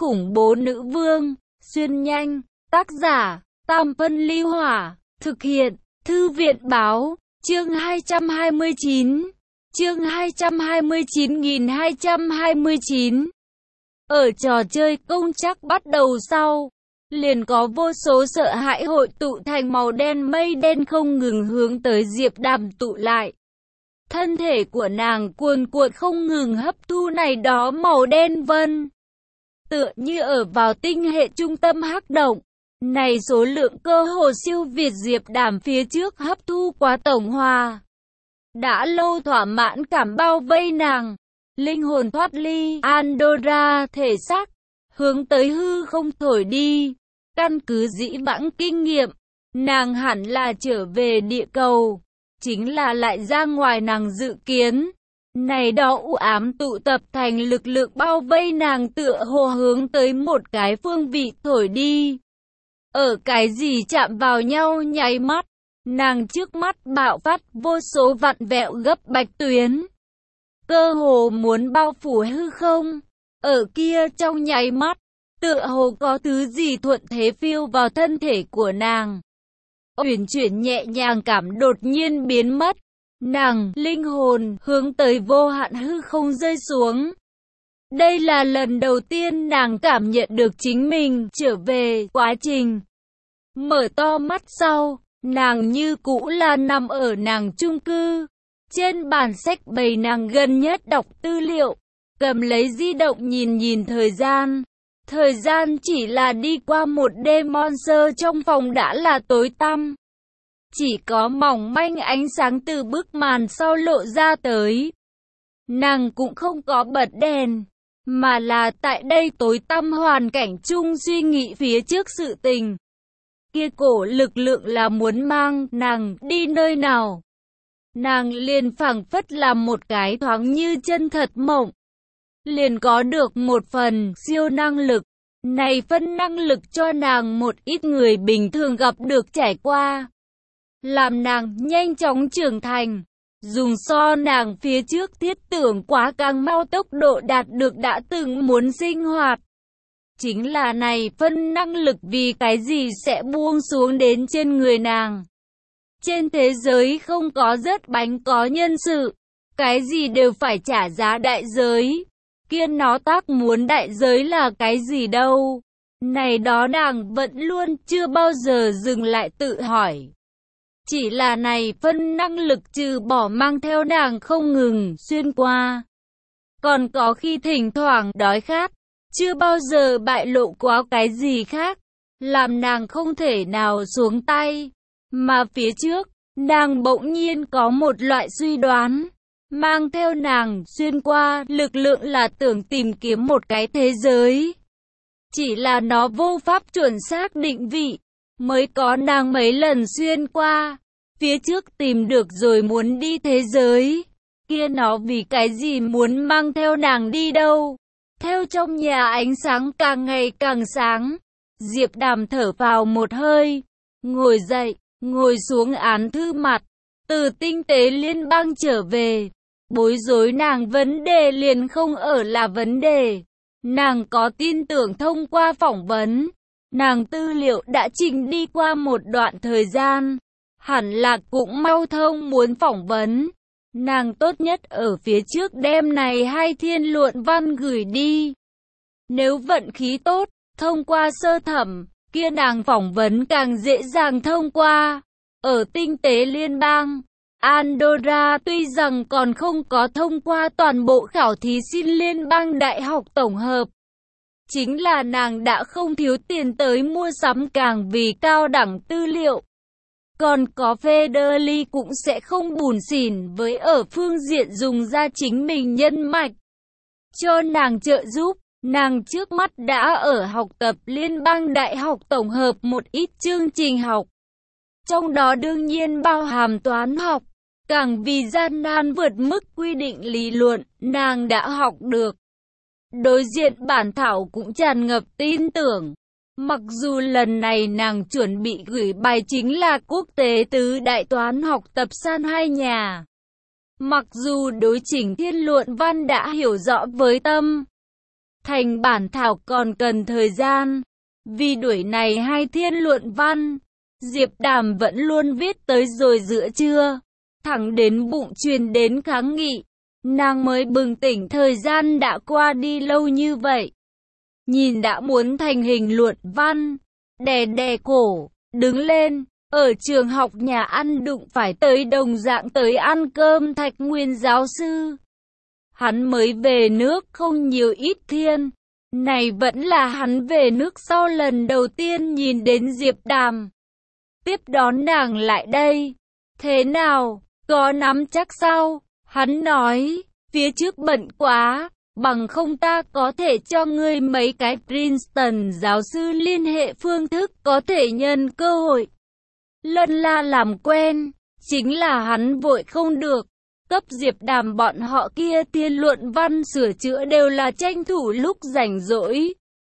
khủng bố nữ vương, xuyên nhanh, tác giả, Tam Phân Ly Hỏa, thực hiện, Thư viện Báo, chương 229, chương 229.229. Ở trò chơi công chắc bắt đầu sau, liền có vô số sợ hãi hội tụ thành màu đen, mây đen không ngừng hướng tới Diệp Đàm tụ lại. Thân thể của nàng cuồn cuộn không ngừng hấp thu này đó màu đen vân. Tựa như ở vào tinh hệ trung tâm hắc động. Này số lượng cơ hồ siêu việt Diệp Đàm phía trước hấp thu quá tổng hòa. Đã lâu thỏa mãn cảm bao vây nàng. Linh hồn thoát ly Andorra thể xác, hướng tới hư không thổi đi. Căn cứ dĩ vãng kinh nghiệm, nàng hẳn là trở về địa cầu. Chính là lại ra ngoài nàng dự kiến. Này đó u ám tụ tập thành lực lượng bao vây nàng, tựa hồ hướng tới một cái phương vị thổi đi. Ở cái gì chạm vào nhau nháy mắt, nàng trước mắt bạo phát vô số vặn vẹo gấp bạch tuyến. Cơ hồ muốn bao phủ hư không. Ở kia trong nháy mắt, tựa hồ có thứ gì thuận thế phiêu vào thân thể của nàng. Uyển chuyển nhẹ nhàng cảm đột nhiên biến mất. Nàng, linh hồn, hướng tới vô hạn hư không rơi xuống. Đây là lần đầu tiên nàng cảm nhận được chính mình trở về quá trình. Mở to mắt sau, nàng như cũ là nằm ở nàng chung cư. Trên bàn sách bày nàng gần nhất đọc tư liệu, cầm lấy di động nhìn thời gian. Thời gian chỉ là đi qua một đêm, monster trong phòng đã là tối tăm. Chỉ có mỏng manh ánh sáng từ bức màn sau lộ ra tới. Nàng cũng không có bật đèn, mà là tại đây tối tăm hoàn cảnh chung suy nghĩ phía trước sự tình. Kia cổ lực lượng là muốn mang nàng đi nơi nào. Nàng liền phảng phất là một cái thoáng như chân thật mộng. Liền có được một phần siêu năng lực. Này phân năng lực cho nàng một ít người bình thường gặp được trải qua. Làm nàng nhanh chóng trưởng thành. Dùng so nàng phía trước thiết tưởng quá càng mau tốc độ đạt được đã từng muốn sinh hoạt. Chính là này phân năng lực vì cái gì sẽ buông xuống đến trên người nàng. Trên thế giới không có rớt bánh có nhân sự. Cái gì đều phải trả giá đại giới. Kia nó tác muốn đại giới là cái gì đâu. Này đó nàng vẫn luôn chưa bao giờ dừng lại tự hỏi. Chỉ là này phân năng lực trừ bỏ mang theo nàng không ngừng xuyên qua. Còn có khi thỉnh thoảng đói khát, chưa bao giờ bại lộ quá cái gì khác, làm nàng không thể nào xuống tay. Mà phía trước, nàng bỗng nhiên có một loại suy đoán. Mang theo nàng xuyên qua lực lượng là tưởng tìm kiếm một cái thế giới. Chỉ là nó vô pháp chuẩn xác định vị. Mới có nàng mấy lần xuyên qua. Phía trước tìm được rồi muốn đi thế giới. Kia nó vì cái gì muốn mang theo nàng đi đâu. Theo trong nhà ánh sáng càng ngày càng sáng. Diệp Đàm thở vào một hơi. Ngồi dậy, ngồi xuống án thư mặt. Từ tinh tế liên bang trở về. Bối rối nàng vấn đề liền không ở là vấn đề. Nàng có tin tưởng thông qua phỏng vấn. Nàng tư liệu đã trình đi qua một đoạn thời gian. Hẳn là cũng mau thông muốn phỏng vấn. Nàng tốt nhất ở phía trước đêm này 2 thiên luận văn gửi đi. Nếu vận khí tốt, thông qua sơ thẩm, kia nàng phỏng vấn càng dễ dàng thông qua. Ở tinh tế liên bang, Andorra tuy rằng còn không có thông qua toàn bộ khảo thí sinh liên bang đại học tổng hợp. Chính là nàng đã không thiếu tiền tới mua sắm càng vì cao đẳng tư liệu. Còn có Federly cũng sẽ không bủn xỉn với ở phương diện dùng ra chính mình nhân mạch. Cho nàng trợ giúp, nàng trước mắt đã ở học tập liên bang đại học tổng hợp một ít chương trình học. Trong đó đương nhiên bao hàm toán học. Càng vì gian nan vượt mức quy định lý luận, nàng đã học được. Đối diện bản thảo cũng tràn ngập tin tưởng. Mặc dù lần này nàng chuẩn bị gửi bài chính là quốc tế tứ đại toán học tập san 2 nhà. Mặc dù đối chỉnh thiên luận văn đã hiểu rõ với tâm. Thành bản thảo còn cần thời gian. Vì đuổi này 2 thiên luận văn, Diệp Đàm vẫn luôn viết tới rồi giữa trưa, thẳng đến bụng truyền đến kháng nghị. Nàng mới bừng tỉnh thời gian đã qua đi lâu như vậy. Nhìn đã muốn thành hình luận văn, đè đè cổ, đứng lên, ở trường học nhà ăn đụng phải tới đồng dạng tới ăn cơm Thạch Nguyên giáo sư. Hắn mới về nước không nhiều ít thiên, này vẫn là hắn về nước sau lần đầu tiên nhìn đến Diệp Đàm. Tiếp đón nàng lại đây. Thế nào, có nắm chắc sao? Hắn nói, phía trước bận quá, bằng không ta có thể cho ngươi mấy cái Princeton giáo sư liên hệ phương thức có thể nhân cơ hội. Lân la làm quen, chính là hắn vội không được. Cấp Diệp Đàm bọn họ kia thiên luận văn sửa chữa đều là tranh thủ lúc rảnh rỗi.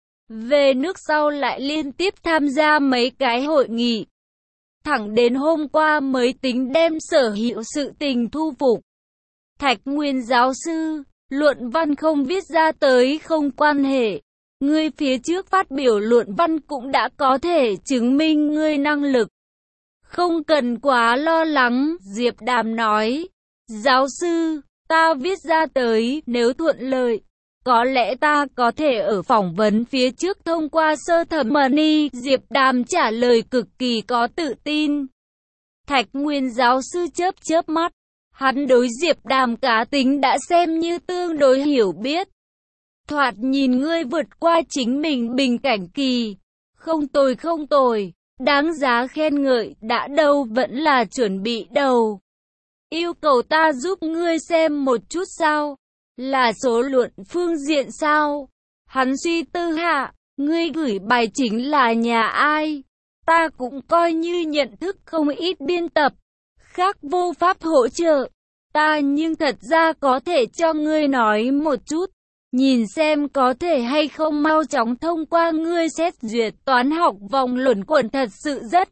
Về nước sau lại liên tiếp tham gia mấy cái hội nghị. Thẳng đến hôm qua mới tính đem sở hữu sự tình thu phục. Thạch Nguyên giáo sư, luận văn không viết ra tới không quan hệ. Ngươi phía trước phát biểu luận văn cũng đã có thể chứng minh ngươi năng lực. Không cần quá lo lắng, Diệp Đàm nói. Giáo sư, ta viết ra tới, nếu thuận lợi, có lẽ ta có thể ở phỏng vấn phía trước thông qua sơ thẩm money. Diệp Đàm trả lời cực kỳ có tự tin. Thạch Nguyên giáo sư chớp chớp mắt. Hắn đối Diệp Đàm cá tính đã xem như tương đối hiểu biết. Thoạt nhìn ngươi vượt qua chính mình bình cảnh kỳ. Không tồi, đáng giá khen ngợi, đã đâu vẫn là chuẩn bị đầu. Yêu cầu ta giúp ngươi xem một chút sao? Là số luận phương diện sao? Hắn suy tư hạ, ngươi gửi bài chính là nhà ai? Ta cũng coi như nhận thức không ít biên tập, khác vô pháp hỗ trợ. Ta nhưng thật ra có thể cho ngươi nói một chút, nhìn xem có thể hay không mau chóng thông qua ngươi xét duyệt toán học vòng luẩn quẩn thật sự rất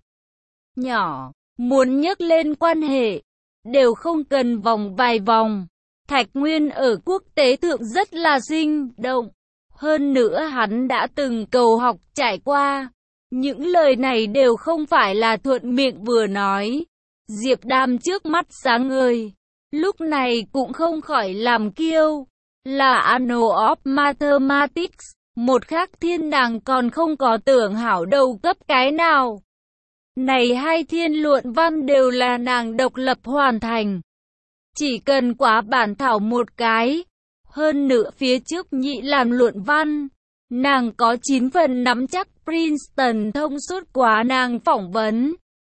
nhỏ, muốn nhắc lên quan hệ, đều không cần vòng vài vòng. Thạch Nguyên ở quốc tế thượng rất là sinh động, hơn nữa hắn đã từng cầu học trải qua. Những lời này đều không phải là thuận miệng vừa nói. Diệp Đàm trước mắt sáng ngời, lúc này cũng không khỏi làm kiêu. Là Annals of Mathematics, một khác thiên nàng còn không có tưởng hảo đầu cấp cái nào. Này 2 thiên luận văn đều là nàng độc lập hoàn thành. Chỉ cần quá bản thảo một cái. Hơn nữa phía trước nhị làm luận văn. Nàng có 9 phần nắm chắc Princeton thông suốt quá nàng phỏng vấn.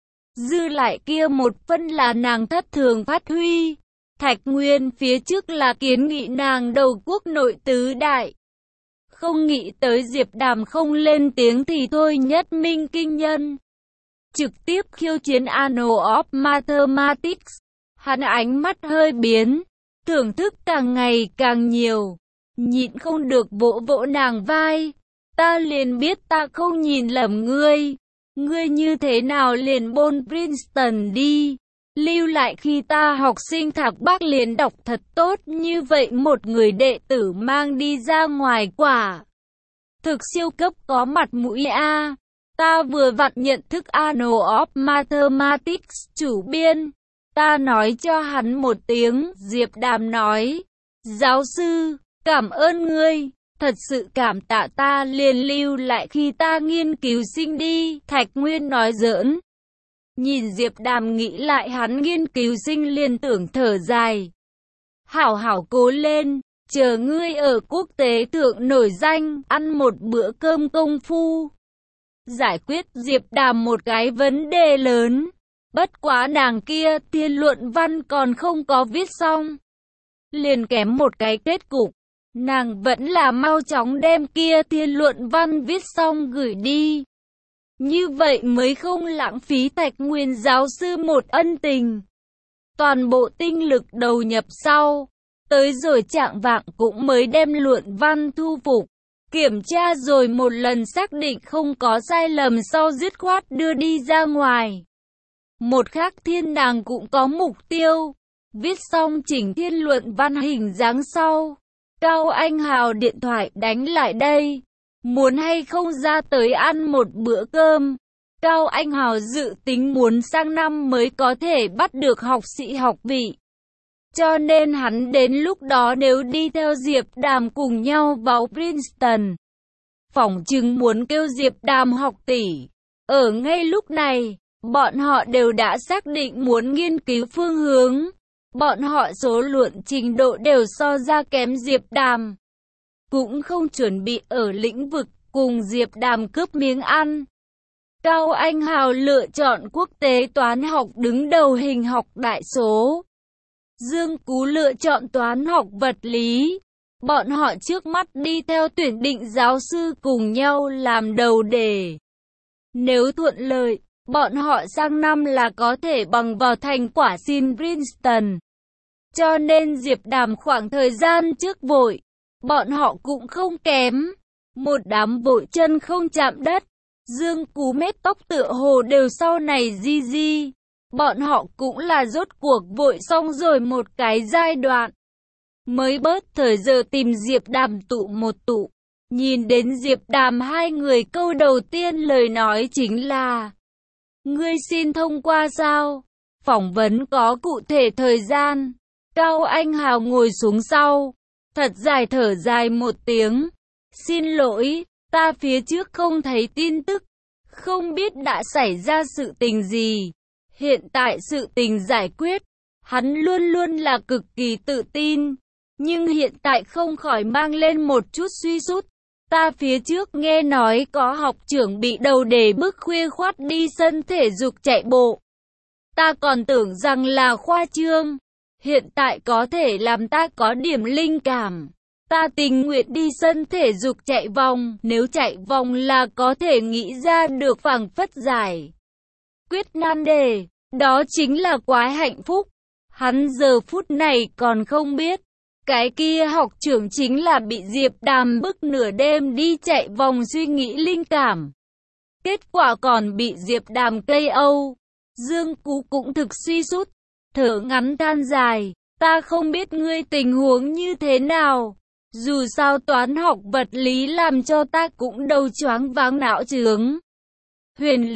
Dư lại kia một phân là nàng thất thường phát huy. Thạch Nguyên phía trước là kiến nghị nàng đầu quốc nội tứ đại. Không nghĩ tới Diệp Đàm không lên tiếng thì thôi nhất minh kinh nhân. Trực tiếp khiêu chiến Annals of Mathematics. Hắn ánh mắt hơi biến, thưởng thức càng ngày càng nhiều. Nhịn không được vỗ vỗ nàng vai. Ta liền biết ta không nhìn lầm ngươi. Ngươi như thế nào liền bôn Princeton đi. Lưu lại khi ta học sinh thạc bác liền đọc thật tốt như vậy một người đệ tử mang đi ra ngoài quả. Thực siêu cấp có mặt mũi a. Ta vừa vặn nhận thức Annals of Mathematics chủ biên. Ta nói cho hắn một tiếng, Diệp Đàm nói. Giáo sư, cảm ơn ngươi, thật sự cảm tạ ta liền lưu lại khi ta nghiên cứu sinh đi, Thạch Nguyên nói giỡn. Nhìn Diệp Đàm nghĩ lại hắn nghiên cứu sinh liền tưởng thở dài. Hảo hảo cố lên, chờ ngươi ở quốc tế thượng nổi danh, ăn một bữa cơm công phu. Giải quyết Diệp Đàm một cái vấn đề lớn. Bất quá nàng kia thiên luận văn còn không có viết xong. Liền kém một cái kết cục. Nàng vẫn là mau chóng đem kia thiên luận văn viết xong gửi đi. Như vậy mới không lãng phí Thạch Nguyên giáo sư một ân tình. Toàn bộ tinh lực đầu nhập sau. Tới rồi trạng vạng cũng mới đem luận văn thu phục. Kiểm tra rồi một lần xác định không có sai lầm sau dứt khoát đưa đi ra ngoài. Một khác thiên nàng cũng có mục tiêu. Viết xong chỉnh thiên luận văn hình dáng sau. Cao Anh Hào điện thoại đánh lại đây. Muốn hay không ra tới ăn một bữa cơm? Cao Anh Hào dự tính muốn sang năm mới có thể bắt được học sĩ học vị. Cho nên hắn đến lúc đó nếu đi theo Diệp Đàm cùng nhau vào Princeton, phỏng chừng muốn kêu Diệp Đàm học tỷ. Ở ngay lúc này, bọn họ đều đã xác định muốn nghiên cứu phương hướng. Bọn họ số luận trình độ đều so ra kém Diệp Đàm. Cũng không chuẩn bị ở lĩnh vực cùng Diệp Đàm cướp miếng ăn. Cao Anh Hào lựa chọn quốc tế toán học đứng đầu hình học đại số. Dương Cú lựa chọn toán học vật lý. Bọn họ trước mắt đi theo tuyển định giáo sư cùng nhau làm đầu đề. Nếu thuận lợi, bọn họ sang năm là có thể bằng vào thành quả xin Princeton. Cho nên Diệp Đàm khoảng thời gian trước vội, bọn họ cũng không kém. Một đám vội chân không chạm đất. Dương Cú mép tóc tựa hồ đều sau này di di. Bọn họ cũng là rốt cuộc vội xong rồi một cái giai đoạn. Mới bớt thời giờ tìm Diệp Đàm tụ một tụ. Nhìn đến Diệp Đàm hai người câu đầu tiên lời nói chính là: ngươi xin thông qua sao? Phỏng vấn có cụ thể thời gian. Cao Anh Hào ngồi xuống sau, thật dài thở dài một tiếng. Xin lỗi, ta phía trước không thấy tin tức, không biết đã xảy ra sự tình gì. Hiện tại sự tình giải quyết, hắn luôn luôn là cực kỳ tự tin, nhưng hiện tại không khỏi mang lên một chút suy sút. Ta phía trước nghe nói có học trưởng bị đầu đề bức khuya khoắt đi sân thể dục chạy bộ. Ta còn tưởng rằng là khoa trương, hiện tại có thể làm ta có điểm linh cảm. Ta tình nguyện đi sân thể dục chạy vòng, nếu chạy vòng là có thể nghĩ ra được phảng phất giải quyết nan đề, đó chính là quá hạnh phúc. Hắn giờ phút này còn không biết, cái kia học trưởng chính là bị Diệp Đàm bức nửa đêm đi chạy vòng suy nghĩ linh cảm. Kết quả còn bị Diệp Đàm KO. Dương Cú cũng thực suy sút, thở ngắn than dài, ta không biết ngươi tình huống như thế nào. Dù sao toán học vật lý làm cho ta cũng đầu choáng váng não chướng. Huyền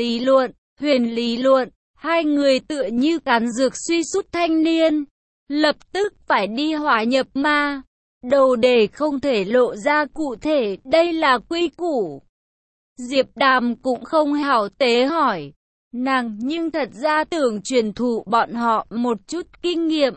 lý luận, hai người tựa như cán dược suy sút thanh niên. Lập tức phải đi hỏa nhập ma. Đầu đề không thể lộ ra cụ thể, đây là quy củ. Diệp Đàm cũng không hảo tế hỏi. Nàng nhưng thật ra tưởng truyền thụ bọn họ một chút kinh nghiệm.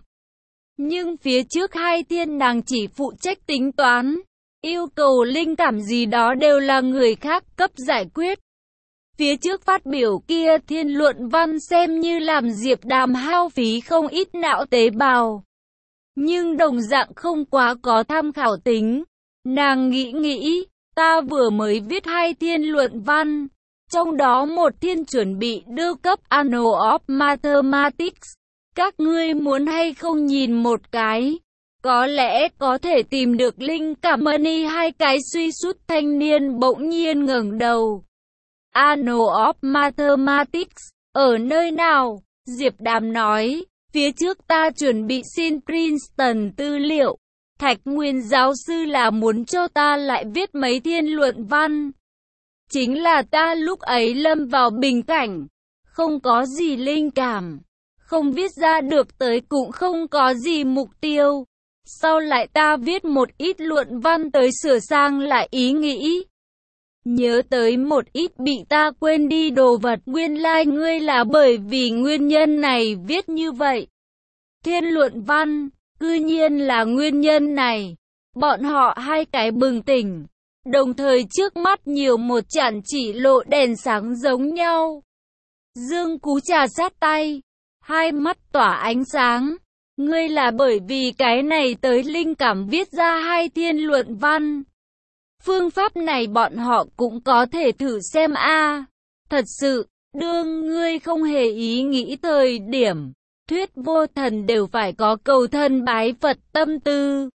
Nhưng phía trước hai thiên nàng chỉ phụ trách tính toán. Yêu cầu linh cảm gì đó đều là người khác cấp giải quyết. Phía trước phát biểu kia thiên luận văn xem như làm Diệp Đàm hao phí không ít não tế bào. Nhưng đồng dạng không quá có tham khảo tính. Nàng nghĩ, ta vừa mới viết hai thiên luận văn. Trong đó một thiên chuẩn bị đưa cấp Annals of Mathematics. Các ngươi muốn hay không nhìn một cái? Có lẽ có thể tìm được linh cảm. Hai cái suy sút thanh niên bỗng nhiên ngẩng đầu. Annals of Mathematics, ở nơi nào? Diệp Đàm nói, phía trước ta chuẩn bị xin Princeton tư liệu. Thạch Nguyên giáo sư là muốn cho ta lại viết mấy thiên luận văn. Chính là ta lúc ấy lâm vào bình cảnh, không có gì linh cảm, không viết ra được tới cũng không có gì mục tiêu. Sau lại ta viết một ít luận văn tới sửa sang lại ý nghĩ. Nhớ tới một ít bị ta quên đi đồ vật, nguyên lai ngươi là bởi vì nguyên nhân này viết như vậy. Thiên luận văn, cư nhiên là nguyên nhân này. Bọn họ hai cái bừng tỉnh, đồng thời trước mắt nhiều một chản chỉ lộ đèn sáng giống nhau. Dương Cú trà sát tay, hai mắt tỏa ánh sáng. Ngươi là bởi vì cái này tới linh cảm viết ra hai thiên luận văn. Phương pháp này bọn họ cũng có thể thử xem a. Thật sự, đương ngươi không hề ý nghĩ thời điểm thuyết vô thần đều phải có cầu thần bái Phật tâm tư.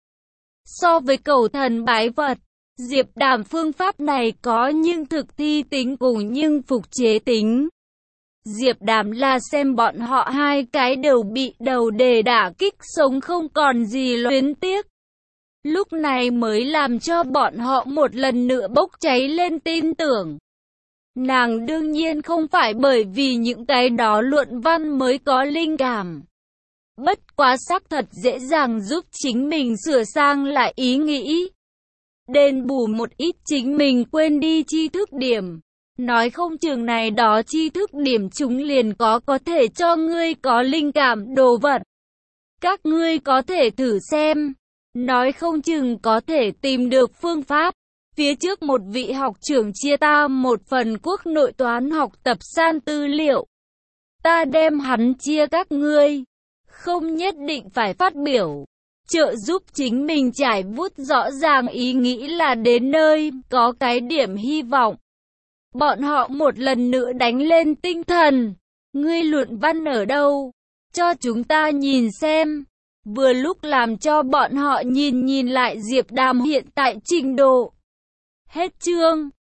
So với cầu thần bái Phật, Diệp Đàm phương pháp này có nhưng thực thi tính cùng nhưng phục chế tính. Diệp Đàm là xem bọn họ hai cái đều bị đầu đề đả kích sống không còn gì luyến tiếc. Lúc này mới làm cho bọn họ một lần nữa bốc cháy lên tin tưởng. Nàng đương nhiên không phải bởi vì những cái đó luận văn mới có linh cảm. Bất quá xác thật dễ dàng giúp chính mình sửa sang lại ý nghĩ. Đền bù một ít chính mình quên đi tri thức điểm. Nói không chừng này đó tri thức điểm chúng liền có thể cho ngươi có linh cảm đồ vật. Các ngươi có thể thử xem. Nói không chừng có thể tìm được phương pháp. Phía trước một vị học trưởng chia ta một phần quốc nội toán học tập san tư liệu. Ta đem hắn chia các ngươi. Không nhất định phải phát biểu. Trợ giúp chính mình trải vút rõ ràng ý nghĩ là đến nơi, có cái điểm hy vọng. Bọn họ một lần nữa đánh lên tinh thần. Ngươi luận văn ở đâu? Cho chúng ta nhìn xem. Vừa lúc làm cho bọn họ nhìn lại Diệp Đàm hiện tại trình độ. Hết chương.